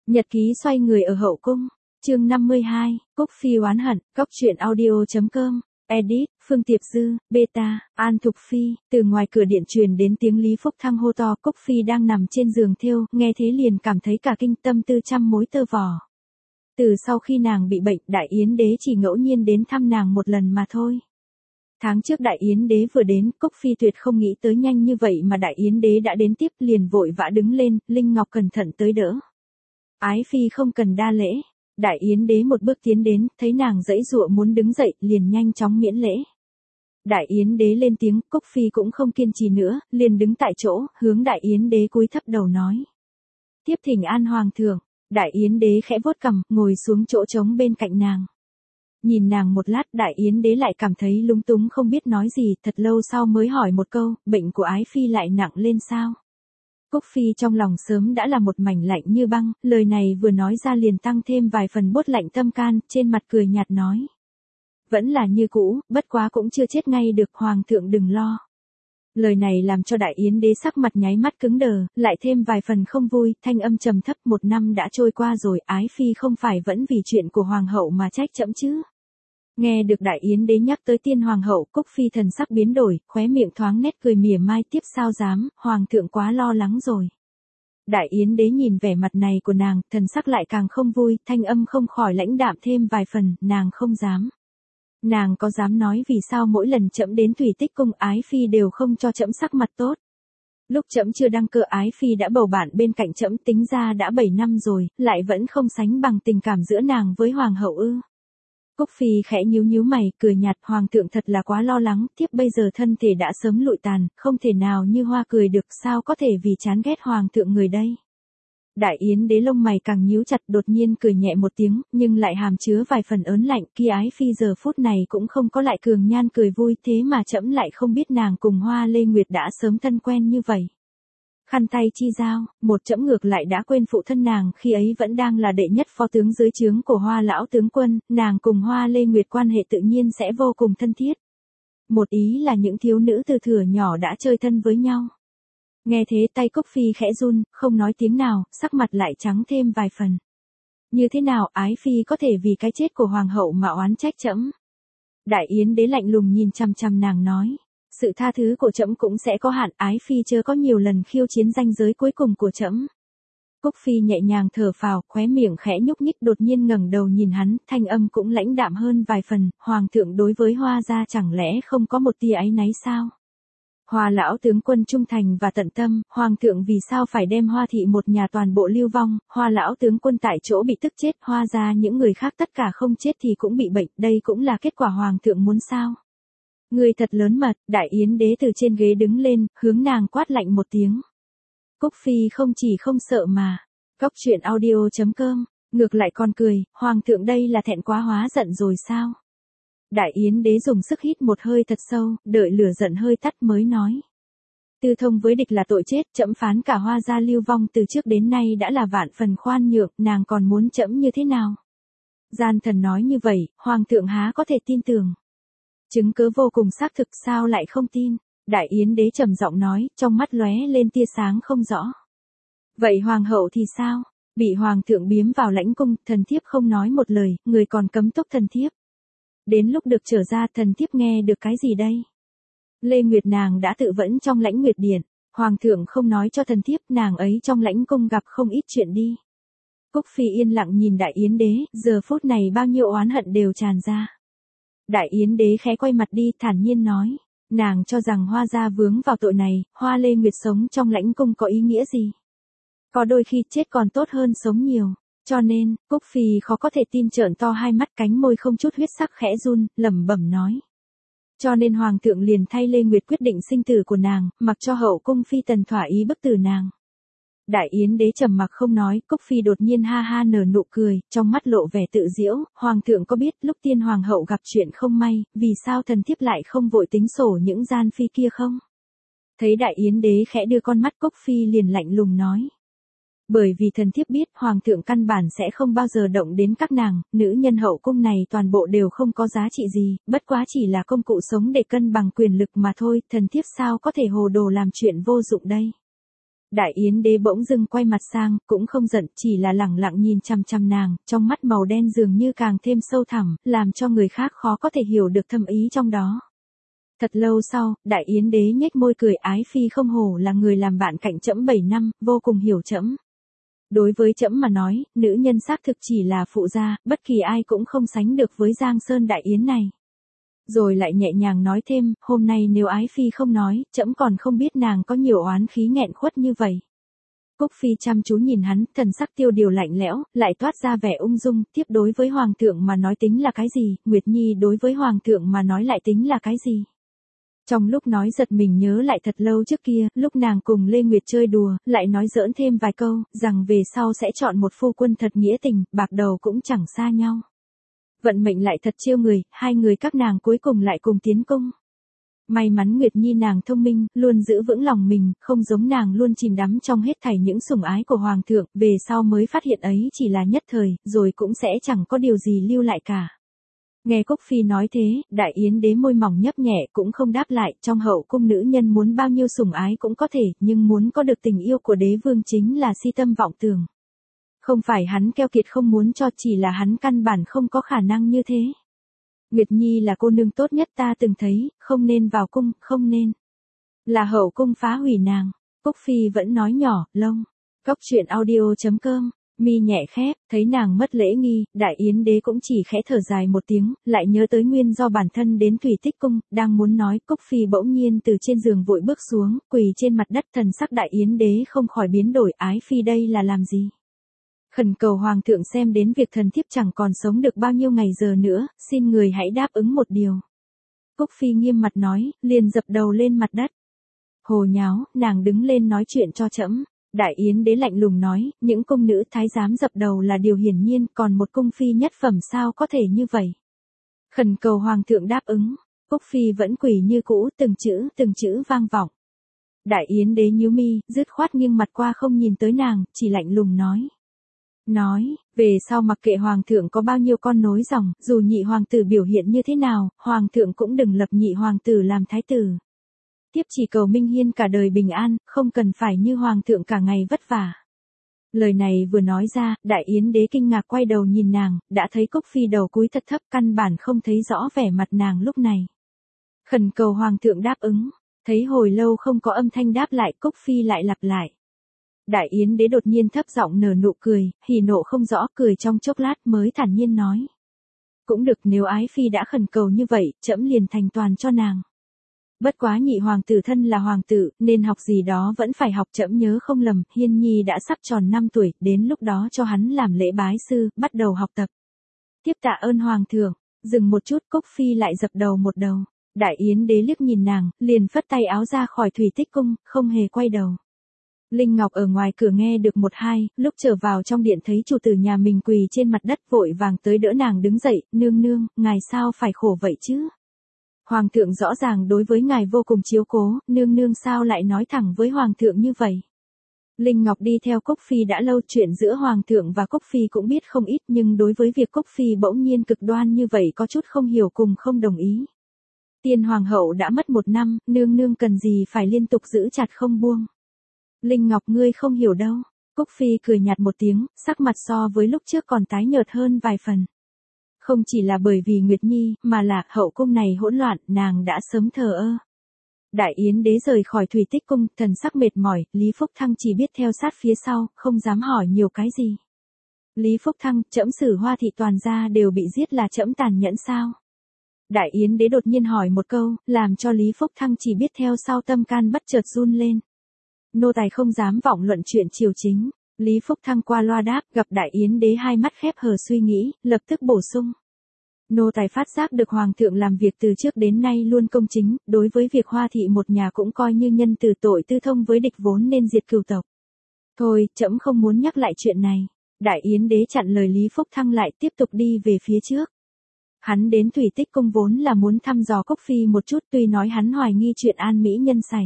Nhật ký xoay người ở hậu cung, chương 52, Cúc Phi oán hận, Cóc truyện audio.com, edit, Phương Tiệp Dư, beta, An Thục Phi. Từ ngoài cửa điện truyền đến tiếng Lý Phúc Thăng hô to. Cúc Phi đang nằm trên giường thêu, nghe thế liền cảm thấy cả kinh, tâm tư trăm mối tơ vò. Từ sau khi nàng bị bệnh, Đại Yến Đế chỉ ngẫu nhiên đến thăm nàng một lần mà thôi. Tháng trước Đại Yến Đế vừa đến, Cúc Phi tuyệt không nghĩ tới nhanh như vậy mà Đại Yến Đế đã đến tiếp, liền vội vã đứng lên, Linh Ngọc cẩn thận tới đỡ. Ái Phi không cần đa lễ. Đại Yến Đế một bước tiến đến, thấy nàng giãy giụa muốn đứng dậy, liền nhanh chóng miễn lễ. Đại Yến Đế lên tiếng, Cúc Phi cũng không kiên trì nữa, liền đứng tại chỗ, hướng Đại Yến Đế cúi thấp đầu nói: "Tiếp thỉnh an hoàng thượng." Đại Yến Đế khẽ vuốt cằm, ngồi xuống chỗ trống bên cạnh nàng. Nhìn nàng một lát, Đại Yến Đế lại cảm thấy lúng túng không biết nói gì, thật lâu sau mới hỏi một câu: "Bệnh của Ái Phi lại nặng lên sao?" Cúc Phi trong lòng sớm đã là một mảnh lạnh như băng, lời này vừa nói ra liền tăng thêm vài phần bốt lạnh tâm can, trên mặt cười nhạt nói: "Vẫn là như cũ, bất quá cũng chưa chết ngay được, hoàng thượng đừng lo." Lời này làm cho Đại Yến Đế sắc mặt nháy mắt cứng đờ, lại thêm vài phần không vui, thanh âm trầm thấp: "1 năm đã trôi qua rồi, Ái Phi không phải vẫn vì chuyện của hoàng hậu mà trách trẫm chứ?" Nghe được Đại Yến Đế nhắc tới tiên hoàng hậu, Cúc Phi thần sắc biến đổi, khóe miệng thoáng nét cười mỉa mai: "Tiếp sao dám, hoàng thượng quá lo lắng rồi." Đại Yến Đế nhìn vẻ mặt này của nàng, thần sắc lại càng không vui, thanh âm không khỏi lãnh đạm thêm vài phần: "Nàng không dám." Nàng có dám nói vì sao mỗi lần trẫm đến Thủy Tích cung Ái Phi đều không cho trẫm sắc mặt tốt? Lúc trẫm chưa đăng cơ Ái Phi đã bầu bạn bên cạnh trẫm, tính ra đã 7 năm rồi, lại vẫn không sánh bằng tình cảm giữa nàng với hoàng hậu ư? Cúc Phi khẽ nhíu nhíu mày, cười nhạt: "Hoàng thượng thật là quá lo lắng, thiếp bây giờ thân thể đã sớm lụi tàn, không thể nào như hoa cười được, sao có thể vì chán ghét hoàng thượng người đây." Đại Yến Đế lông mày càng nhíu chặt, đột nhiên cười nhẹ một tiếng, nhưng lại hàm chứa vài phần ớn lạnh, kia Ái Phi giờ phút này cũng không có lại cường nhan cười vui, thế mà trẫm lại không biết nàng cùng Hoa Lê Nguyệt đã sớm thân quen như vậy. Khăn tay chi giao, một trẫm ngược lại đã quên phụ thân nàng khi ấy vẫn đang là đệ nhất phó tướng dưới trướng của Hoa lão tướng quân, nàng cùng Hoa Lê Nguyệt quan hệ tự nhiên sẽ vô cùng thân thiết. Một ý là những thiếu nữ từ thuở nhỏ đã chơi thân với nhau. Nghe thế tay Cúc Phi khẽ run, không nói tiếng nào, sắc mặt lại trắng thêm vài phần. Như thế nào Ái Phi có thể vì cái chết của hoàng hậu mà oán trách trẫm? Đại Yến Đế lạnh lùng nhìn chằm chằm nàng nói: "Sự tha thứ của trẫm cũng sẽ có hạn, Ái Phi chớ có nhiều lần khiêu chiến ranh giới cuối cùng của trẫm." Cúc Phi nhẹ nhàng thở phào, khóe miệng khẽ nhúc nhích, đột nhiên ngẩng đầu nhìn hắn, thanh âm cũng lãnh đạm hơn vài phần: "Hoàng thượng đối với Hoa gia chẳng lẽ không có một tia áy náy sao? Hoa lão tướng quân trung thành và tận tâm, hoàng thượng vì sao phải đem Hoa thị một nhà toàn bộ lưu vong, Hoa lão tướng quân tại chỗ bị tức chết, Hoa gia những người khác tất cả không chết thì cũng bị bệnh, đây cũng là kết quả hoàng thượng muốn sao?" "Người thật lớn mật." Đại Yến Đế từ trên ghế đứng lên, hướng nàng quát lạnh một tiếng. Cúc Phi không chỉ không sợ mà. Cóc truyện audio.com, ngược lại còn cười: "Hoàng thượng đây là thẹn quá hóa giận rồi sao?" Đại Yến Đế dùng sức hít một hơi thật sâu, đợi lửa giận hơi tắt mới nói: "Tư thông với địch là tội chết, trẫm phán cả Hoa gia lưu vong từ trước đến nay đã là vạn phần khoan nhượng, nàng còn muốn trẫm như thế nào?" Gian thần nói như vậy, hoàng thượng há có thể tin tưởng? Chứng cớ vô cùng xác thực, sao lại không tin? Đại Yến Đế trầm giọng nói, trong mắt lóe lên tia sáng không rõ. "Vậy hoàng hậu thì sao? Bị hoàng thượng biếm vào lãnh cung, thần thiếp không nói một lời, người còn cấm túc thần thiếp. Đến lúc được trở ra, thần thiếp nghe được cái gì đây? Lê Nguyệt nàng đã tự vẫn trong lãnh Nguyệt điện, hoàng thượng không nói cho thần thiếp, nàng ấy trong lãnh cung gặp không ít chuyện đi." Cúc Phi yên lặng nhìn Đại Yến Đế, giờ phút này bao nhiêu oán hận đều tràn ra. Đại Yến Đế khẽ quay mặt đi, thản nhiên nói: "Nàng cho rằng Hoa gia vướng vào tội này, Hoa Lê Nguyệt sống trong lãnh cung có ý nghĩa gì? Có đôi khi chết còn tốt hơn sống nhiều." Cho nên, Cúc Phi khó có thể tin, trợn to hai mắt, cánh môi không chút huyết sắc khẽ run, lẩm bẩm nói: "Cho nên hoàng thượng liền thay Lê Nguyệt quyết định sinh tử của nàng, mặc cho hậu cung phi tần thỏa ý bức tử nàng." Đại Yến Đế trầm mặc không nói, Cúc Phi đột nhiên ha ha nở nụ cười, trong mắt lộ vẻ tự giễu: "Hoàng thượng có biết lúc tiên hoàng hậu gặp chuyện không may, vì sao thần thiếp lại không vội tính sổ những gian phi kia không?" Thấy Đại Yến Đế khẽ đưa con mắt, Cúc Phi liền lạnh lùng nói: "Bởi vì thần thiếp biết hoàng thượng căn bản sẽ không bao giờ động đến các nàng, nữ nhân hậu cung này toàn bộ đều không có giá trị gì, bất quá chỉ là công cụ sống để cân bằng quyền lực mà thôi, thần thiếp sao có thể hồ đồ làm chuyện vô dụng đây." Đại Yến Đế bỗng dưng quay mặt sang, cũng không giận, chỉ là lẳng lặng nhìn chằm chằm nàng, trong mắt màu đen dường như càng thêm sâu thẳm, làm cho người khác khó có thể hiểu được thâm ý trong đó. Thật lâu sau, Đại Yến Đế nhếch môi cười, ái phi không hổ là người làm bạn cạnh trẫm 7 năm, vô cùng hiểu trẫm. Đối với trẫm mà nói, nữ nhân xác thực chỉ là phụ gia, bất kỳ ai cũng không sánh được với Giang Sơn Đại Yến này. Rồi lại nhẹ nhàng nói thêm, hôm nay nếu ái phi không nói, trẫm còn không biết nàng có nhiều oán khí nghẹn khuất như vậy. Cúc Phi chăm chú nhìn hắn, thần sắc tiêu điều lạnh lẽo, lại toát ra vẻ ung dung, tiếp đối với hoàng thượng mà nói tính là cái gì, Nguyệt Nhi đối với hoàng thượng mà nói lại tính là cái gì. Trong lúc nói giật mình nhớ lại thật lâu trước kia, lúc nàng cùng Lê Nguyệt chơi đùa, lại nói giỡn thêm vài câu, rằng về sau sẽ chọn một phu quân thật nghĩa tình, bạc đầu cũng chẳng xa nhau. Vận mệnh lại thật chiêu người, hai người các nàng cuối cùng lại cùng tiến cung. May mắn Nguyệt Nhi nàng thông minh, luôn giữ vững lòng mình, không giống nàng luôn chìm đắm trong hết thảy những sủng ái của hoàng thượng, về sau mới phát hiện ấy chỉ là nhất thời, rồi cũng sẽ chẳng có điều gì lưu lại cả. Nghe Cúc Phi nói thế, Đại Yến Đế môi mỏng nhấp nhẹ cũng không đáp lại, trong hậu cung nữ nhân muốn bao nhiêu sủng ái cũng có thể, nhưng muốn có được tình yêu của đế vương chính là si tâm vọng tưởng. Không phải hắn keo kiệt không muốn cho, chỉ là hắn căn bản không có khả năng như thế. Nguyệt Nhi là cô nương tốt nhất ta từng thấy, không nên vào cung, không nên. Là hậu cung phá hủy nàng. Cúc Phi vẫn nói nhỏ, lông. Cóc truyện audio.com, mi nhẹ khép, thấy nàng mất lễ nghi, Đại Yến Đế cũng chỉ khẽ thở dài một tiếng, lại nhớ tới nguyên do bản thân đến Thủy Tích Cung, đang muốn nói, Cúc Phi bỗng nhiên từ trên giường vội bước xuống, quỳ trên mặt đất, thần sắc Đại Yến Đế không khỏi biến đổi, ái phi đây là làm gì? Khẩn cầu hoàng thượng xem đến việc thần thiếp chẳng còn sống được bao nhiêu ngày giờ nữa, xin người hãy đáp ứng một điều. Cúc Phi nghiêm mặt nói, liền dập đầu lên mặt đất. Hồ nháo, nàng đứng lên nói chuyện cho trẫm. Đại Yến Đế lạnh lùng nói, những cung nữ thái giám dập đầu là điều hiển nhiên, còn một cung phi nhất phẩm sao có thể như vậy. Khẩn cầu hoàng thượng đáp ứng. Cúc Phi vẫn quỳ như cũ, từng chữ vang vọng. Đại Yến Đế nhíu mi, dứt khoát nghiêng mặt qua không nhìn tới nàng, chỉ lạnh lùng nói, về sau mặc kệ hoàng thượng có bao nhiêu con nối dòng, dù nhị hoàng tử biểu hiện như thế nào, hoàng thượng cũng đừng lập nhị hoàng tử làm thái tử. Tiếp chỉ cầu Minh Hiên cả đời bình an, không cần phải như hoàng thượng cả ngày vất vả. Lời này vừa nói ra, Đại Yến Đế kinh ngạc quay đầu nhìn nàng, đã thấy Cúc Phi đầu cúi thật thấp, căn bản không thấy rõ vẻ mặt nàng lúc này. Khẩn cầu hoàng thượng đáp ứng, thấy hồi lâu không có âm thanh đáp lại, Cúc Phi lại lặp lại. Đại Yến Đế đột nhiên thấp giọng nở nụ cười, hỉ nộ không rõ, cười trong chốc lát mới thản nhiên nói. Cũng được, nếu ái phi đã khẩn cầu như vậy, trẫm liền thành toàn cho nàng. Bất quá nhị hoàng tử thân là hoàng tử, nên học gì đó vẫn phải học, trẫm nhớ không lầm, Hiên Nhi đã sắp tròn 5 tuổi, đến lúc đó cho hắn làm lễ bái sư, bắt đầu học tập. Tiếp tạ ơn hoàng thượng, dừng một chút, Cúc Phi lại dập đầu một đầu. Đại Yến Đế liếc nhìn nàng, liền phất tay áo ra khỏi Thủy Tích Cung, không hề quay đầu. Linh Ngọc ở ngoài cửa nghe được một hai, lúc trở vào trong điện thấy chủ tử nhà mình quỳ trên mặt đất, vội vàng tới đỡ nàng đứng dậy, nương nương, ngài sao phải khổ vậy chứ? Hoàng thượng rõ ràng đối với ngài vô cùng chiếu cố, nương nương sao lại nói thẳng với hoàng thượng như vậy? Linh Ngọc đi theo Cúc Phi đã lâu, chuyện giữa hoàng thượng và Cúc Phi cũng biết không ít, nhưng đối với việc Cúc Phi bỗng nhiên cực đoan như vậy có chút không hiểu cùng không đồng ý. Tiên hoàng hậu đã mất 1 năm, nương nương cần gì phải liên tục giữ chặt không buông. Linh Ngọc ngươi không hiểu đâu. Cúc Phi cười nhạt một tiếng, sắc mặt so với lúc trước còn tái nhợt hơn vài phần. Không chỉ là bởi vì Nguyệt Nhi, mà là hậu cung này hỗn loạn, nàng đã sớm thờ ơ. Đại Yến Đế rời khỏi Thủy Tích Cung, thần sắc mệt mỏi, Lý Phúc Thăng chỉ biết theo sát phía sau, không dám hỏi nhiều cái gì. Lý Phúc Thăng, trẫm xử Hoa thị toàn gia đều bị giết là trẫm tàn nhẫn sao? Đại Yến Đế đột nhiên hỏi một câu, làm cho Lý Phúc Thăng chỉ biết theo sau tâm can bất chợt run lên. Nô tài không dám vọng luận chuyện triều chính. Lý Phúc Thăng qua loa đáp, gặp Đại Yến Đế hai mắt khép hờ suy nghĩ, lập tức bổ sung. Nô tài phát giác được hoàng thượng làm việc từ trước đến nay luôn công chính, đối với việc Hoa thị một nhà cũng coi như nhân từ tội tư thông với địch vốn nên diệt cửu tộc. Thôi, trẫm không muốn nhắc lại chuyện này. Đại Yến Đế chặn lời Lý Phúc Thăng lại, tiếp tục đi về phía trước. Hắn đến Thủy Tích Cung vốn là muốn thăm dò Cúc Phi một chút, tuy nói hắn hoài nghi chuyện an mỹ nhân sày.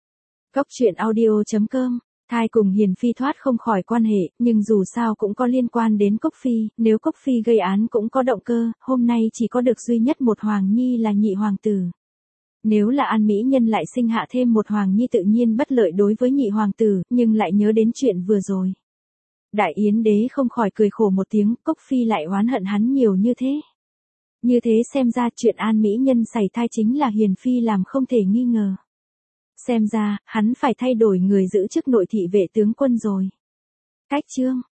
Cóc truyện audio.com, thai cùng Hiền Phi thoát không khỏi quan hệ, nhưng dù sao cũng có liên quan đến Cúc Phi, nếu Cúc Phi gây án cũng có động cơ, hôm nay chỉ có được duy nhất một hoàng nhi là nhị hoàng tử. Nếu là An Mỹ Nhân lại sinh hạ thêm một hoàng nhi tự nhiên bất lợi đối với nhị hoàng tử, nhưng lại nhớ đến chuyện vừa rồi. Đại Yến đế không khỏi cười khổ một tiếng, Cốc Phi lại oán hận hắn nhiều như thế. Như thế xem ra chuyện An Mỹ Nhân sảy thai chính là Hiền Phi làm không thể nghi ngờ. Xem ra, hắn phải thay đổi người giữ chức nội thị vệ tướng quân rồi. Cách chương